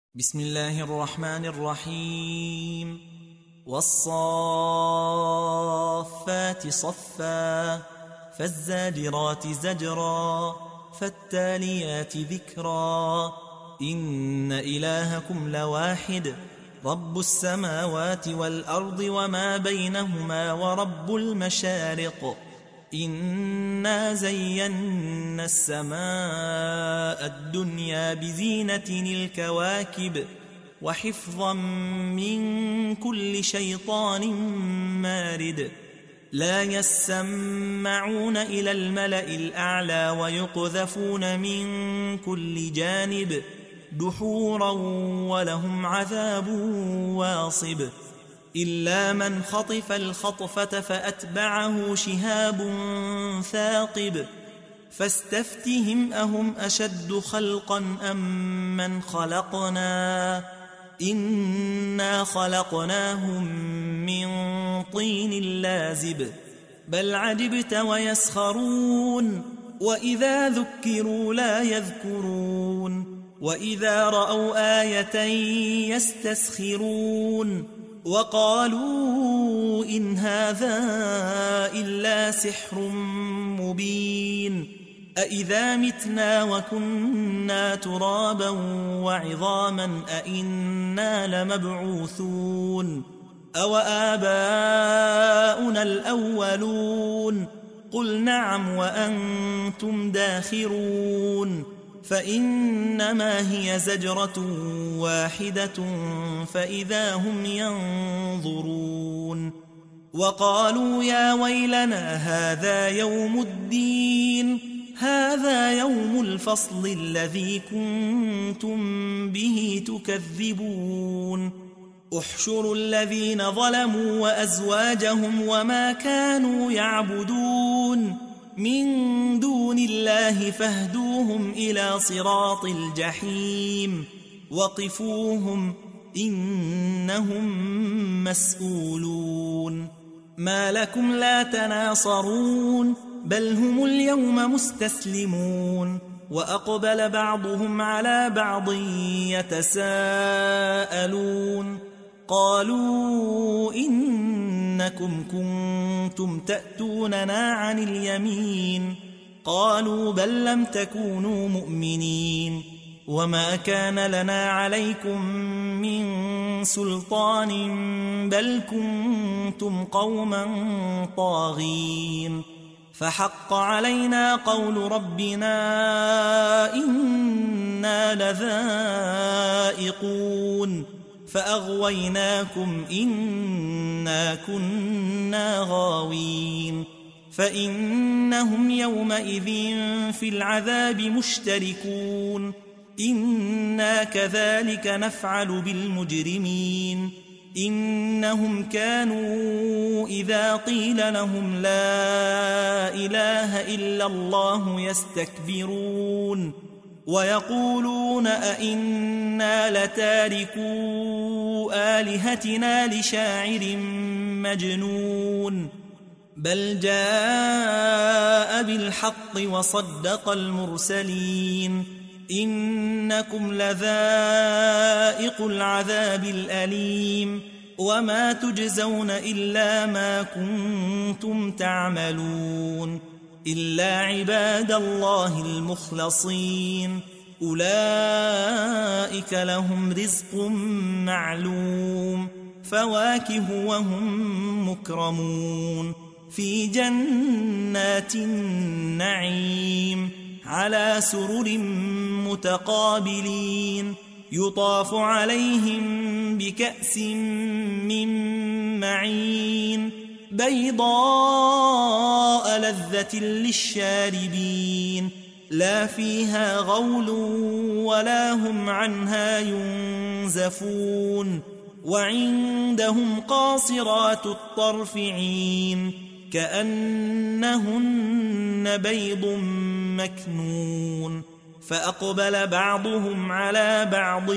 بسم الله الرحمن الرحيم والصافات صفا فالزاجرات زجرا فالتاليات ذكرا إن إلهكم لواحد رب السماوات والأرض وما بينهما ورب المشارق إنا زينا السماء الدنيا بزينة الكواكب وحفظا من كل شيطان مارد لا يسمعون إلى الملأ الأعلى ويقذفون من كل جانب دحورا ولهم عذاب واصب إلا من خطف الخطفة فأتبعه شهاب ثاقب فاستفتهم أهم أشد خلقا أم من خلقنا إنا خلقناهم من طين لازب بل عجبت ويسخرون وإذا ذكروا لا يذكرون وإذا رأوا آية يستسخرون وقالوا إن هذا إلا سحر مبين أإذا متنا وكنا ترابا وعظاما أإنا لمبعوثون أو آباؤنا الأولون قل نعم وأنتم داخرون فإنما هي زجرة واحدة فإذا هم ينظرون وقالوا يا ويلنا هذا يوم الدين هذا يوم الفصل الذي كنتم به تكذبون احشروا الذين ظلموا وأزواجهم وما كانوا يعبدون من دون الله فاهدوهم إلى صراط الجحيم وقفوهم إنهم مسؤولون ما لكم لا تناصرون بل هم اليوم مستسلمون وأقبل بعضهم على بعض يتساءلون قالوا إنكم كنتم تأتوننا عن اليمين قالوا بل لم تكونوا مؤمنين وما كان لنا عليكم من سلطان بل كنتم قوما طاغين فحق علينا قول ربنا إنا لذائقون فأغويناكم إنا كنا غاوين فإنهم يومئذ في العذاب مشتركون إنا كذلك نفعل بالمجرمين إنهم كانوا إذا قيل لهم لا إله إلا الله يستكبرون ويقولون أئنا لتاركو آلهتنا لشاعر مجنون بل جاء بالحق وصدق المرسلين إنكم لذائق العذاب الأليم وما تجزون إلا ما كنتم تعملون إلا عباد الله المخلصين أولئك لهم رزق معلوم فواكه وهم مكرمون في جنات النعيم على سرر متقابلين يطاف عليهم بكأس من معين بيضاء لذة للشاربين لا فيها غول ولا هم عنها ينزفون وعندهم قاصرات الطرف عين كأنهن بيض مكنون فأقبل بعضهم على بعض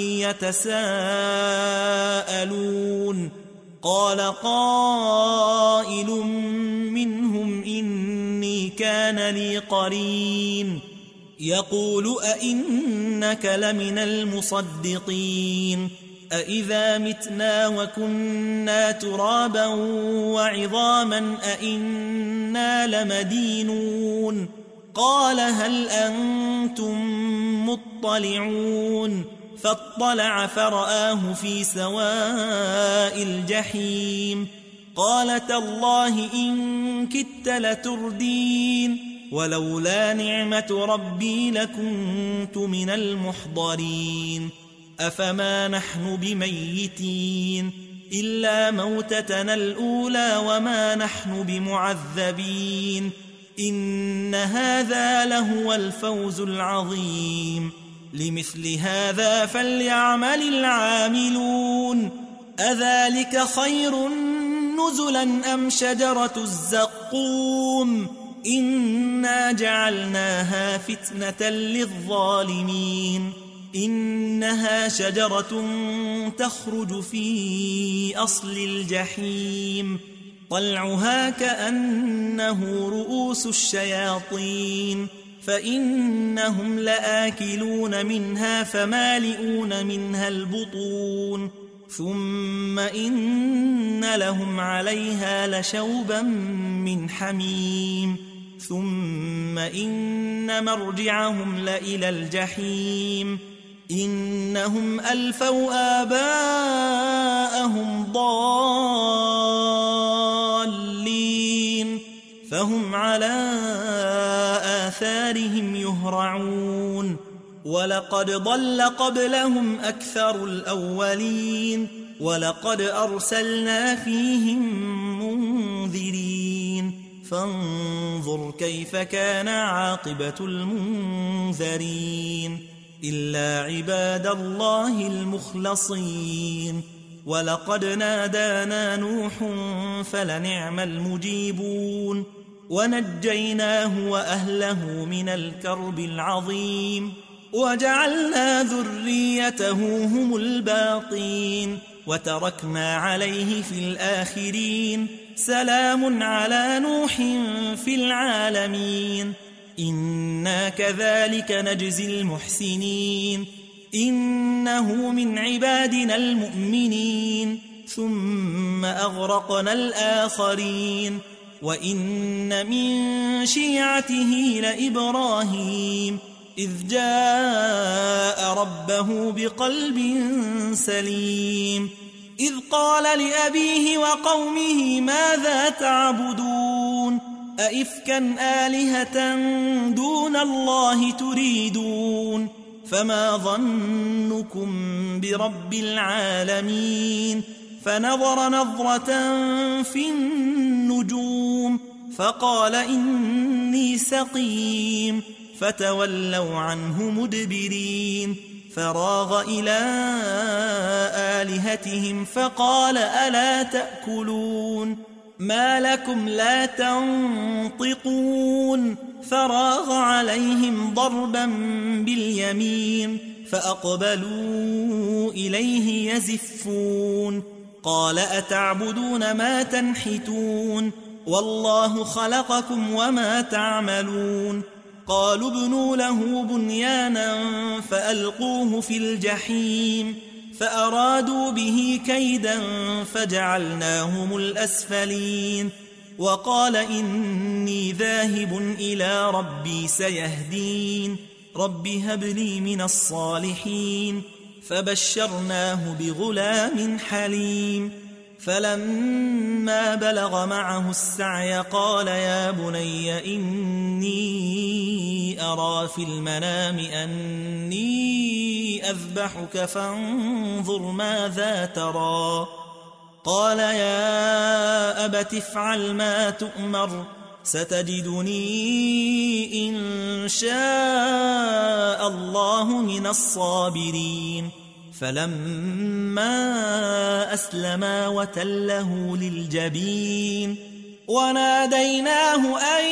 يتساءلون قال قائل منهم إني كان لي قرين يقول أئنك لمن المصدقين أئذا متنا وكنا ترابا وعظاما أئنا لمدينون قال هل أنتم مطلعون فاطلع فرآه في سواء الجحيم قال تالله إن كدت لتردين ولولا نعمة ربي لكنت من المحضرين أفما نحن بميتين إلا موتتنا الأولى وما نحن بمعذبين إن هذا لهو الفوز العظيم لمثل هذا فليعمل العاملون أذلك خير نزلا أم شجرة الزقوم إنا جعلناها فتنة للظالمين إنها شجرة تخرج في أصل الجحيم طلعها كأنه رؤوس الشياطين فإنهم لآكلون منها فمالئون منها البطون ثم إن لهم عليها لشوبا من حميم ثم إن مرجعهم لإلى الجحيم إنهم ألفوا آباءهم ضالين فهم على آثارهم يهرعون ولقد ضل قبلهم أكثر الأولين ولقد أرسلنا فيهم منذرين فانظر كيف كان عاقبة المنذرين إلا عباد الله المخلصين ولقد نادانا نوح فلنعم المجيبون ونجيناه وأهله من الكرب العظيم وجعلنا ذريته هم الباقين وتركنا عليه في الآخرين سلام على نوح في العالمين إنا كذلك نجزي المحسنين إنه من عبادنا المؤمنين ثم أغرقنا الآخرين وإن من شيعته لإبراهيم إذ جاء ربه بقلب سليم إذ قال لأبيه وقومه ماذا تعبدون أئفكا آلهة دون الله تريدون فما ظنكم برب العالمين فنظر نظرة في النجوم فقال إني سقيم فتولوا عنه مدبرين فراغ إلى آلهتهم فقال ألا تأكلون ما لكم لا تنطقون فراغ عليهم ضربا باليمين فأقبلوا إليه يزفون قال أتعبدون ما تنحتون والله خلقكم وما تعملون قالوا ابنوا له بنيانا فألقوه في الجحيم فأرادوا به كيدا فجعلناهم الأسفلين وقال إني ذاهب إلى ربي سيهدين رب هب لي من الصالحين فبشرناه بغلام حليم فلما بلغ معه السعي قال يا بني إني أرى في المنام أني أذبحك فانظر ماذا ترى قال يا أبت افعل ما تؤمر ستجدني إن شاء الله من الصابرين فلما أسلما وتله للجبين وناديناه أن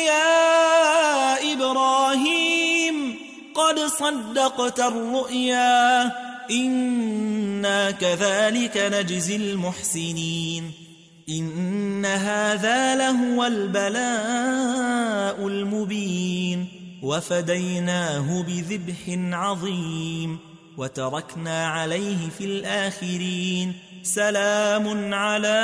يا إبراهيم قد صدقت الرؤيا إنا كذلك نجزي المحسنين إن هذا لهو البلاء المبين وفديناه بذبح عظيم وتركنا عليه في الآخرين سلام على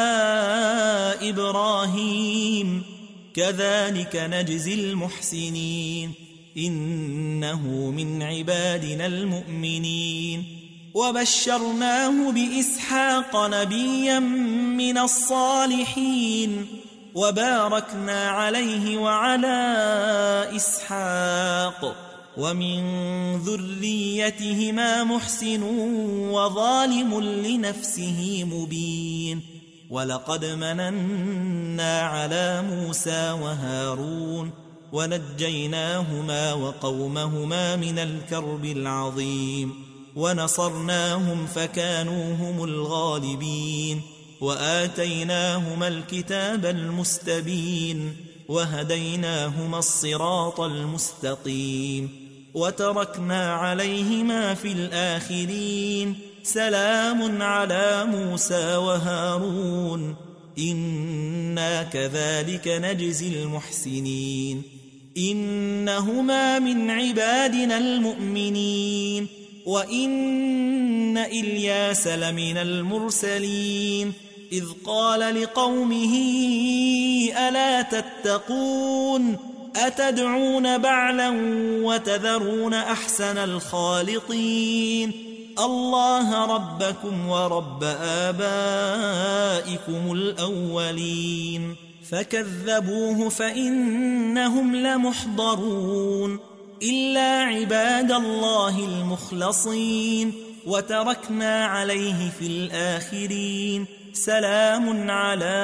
إبراهيم كذلك نجزي المحسنين إنه من عبادنا المؤمنين وبشرناه بإسحاق نبيا من الصالحين وباركنا عليه وعلى إسحاق ومن ذريتهما محسن وظالم لنفسه مبين ولقد مننا على موسى وهارون ونجيناهما وقومهما من الكرب العظيم ونصرناهم فكانوا هم الغالبين وآتيناهما الكتاب المستبين وهديناهما الصراط المستقيم وتركنا عليهما في الآخرين سلام على موسى وهارون إنا كذلك نجزي المحسنين إنهما من عبادنا المؤمنين وإن إلياس لمن المرسلين إذ قال لقومه ألا تتقون أتدعون بعلا وتذرون أحسن الخالقين الله ربكم ورب آبائكم الأولين فكذبوه فإنهم لمحضرون إلا عباد الله المخلصين وتركنا عليه في الآخرين سلام على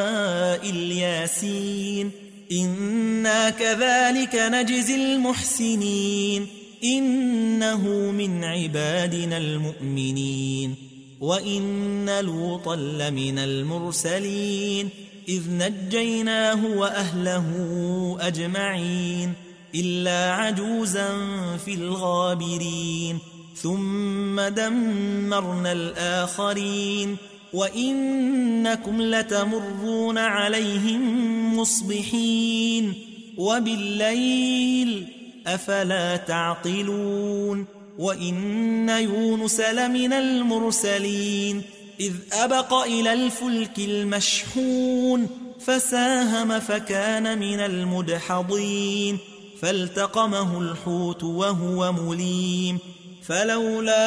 الياسين إنا كذلك نجزي المحسنين إنه من عبادنا المؤمنين وإن لوطا لمن المرسلين إذ نجيناه وأهله أجمعين إلا عجوزا في الغابرين ثم دمرنا الآخرين وإنكم لتمرون عليهم مصبحين وبالليل أفلا تعقلون وإن يونس لمن المرسلين إذ أبق إلى الفلك المشحون فساهم فكان من المدحضين فالتقمه الحوت وهو مليم فلولا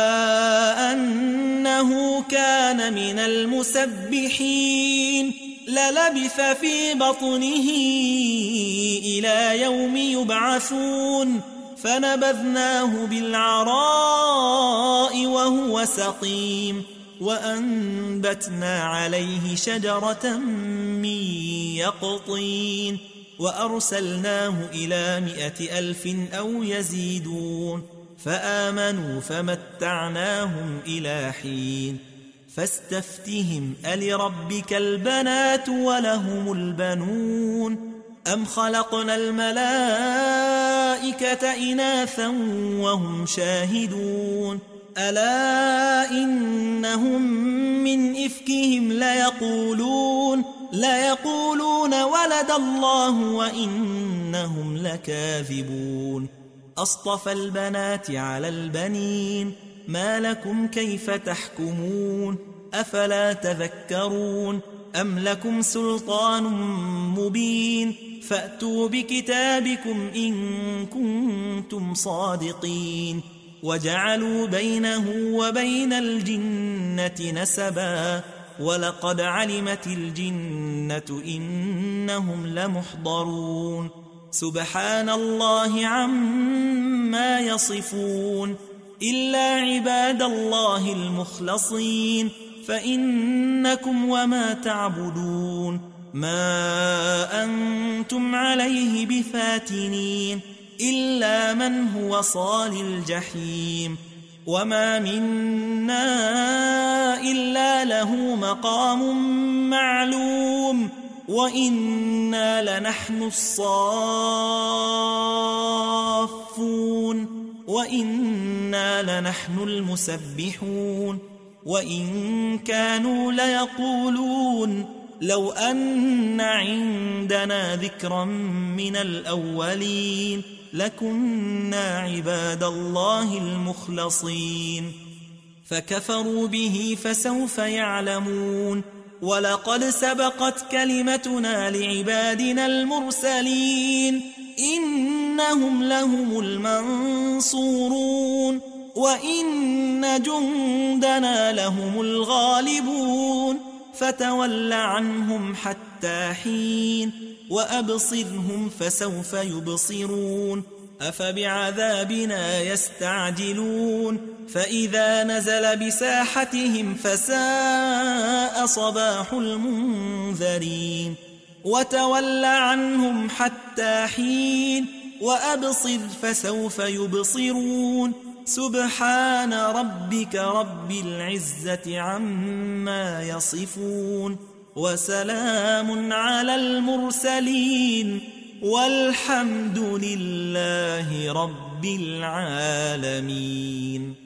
أنه كان من المسبحين للبث في بطنه إلى يوم يبعثون فنبذناه بالعراء وهو سقيم وأنبتنا عليه شجرة من يقطين وأرسلناه إلى 100,000 أو يزيدون فآمنوا فمتعناهم إلى حين فاستفتهم ألربك البنات ولهم البنون أم خلقنا الملائكة إناثا وهم شاهدون ألا إنهم من إفكهم ليقولون ولد الله وإنهم لكاذبون أصطفى البنات على البنين ما لكم كيف تحكمون أفلا تذكرون أم لكم سلطان مبين فأتوا بكتابكم إن كنتم صادقين وجعلوا بينه وبين الجنة نسبا ولقد علمت الجنة إنهم لمحضرون سبحان الله عما يصفون إلا عباد الله المخلصين فإنكم وما تعبدون ما أنتم عليه بفاتنين إلا من هو صال الجحيم وما منا إلا له مقام معلوم وإنا لنحن الصافون وإنا لنحن المسبحون وإن كانوا ليقولون لو أن عندنا ذكرا من الأولين لكنا عباد الله المخلصين فكفروا به فسوف يعلمون ولقد سبقت كلمتنا لعبادنا المرسلين إنهم لهم المنصورون وإن جندنا لهم الغالبون فتول عنهم حتى حين وأبصرهم فسوف يبصرون أفبعذابنا يستعجلون فإذا نزل بساحتهم فساء صباح المنذرين وتول عنهم حتى حين وأبصر فسوف يبصرون سبحان ربك رب العزة عما يصفون وسلام على المرسلين والحمد لله رب العالمين.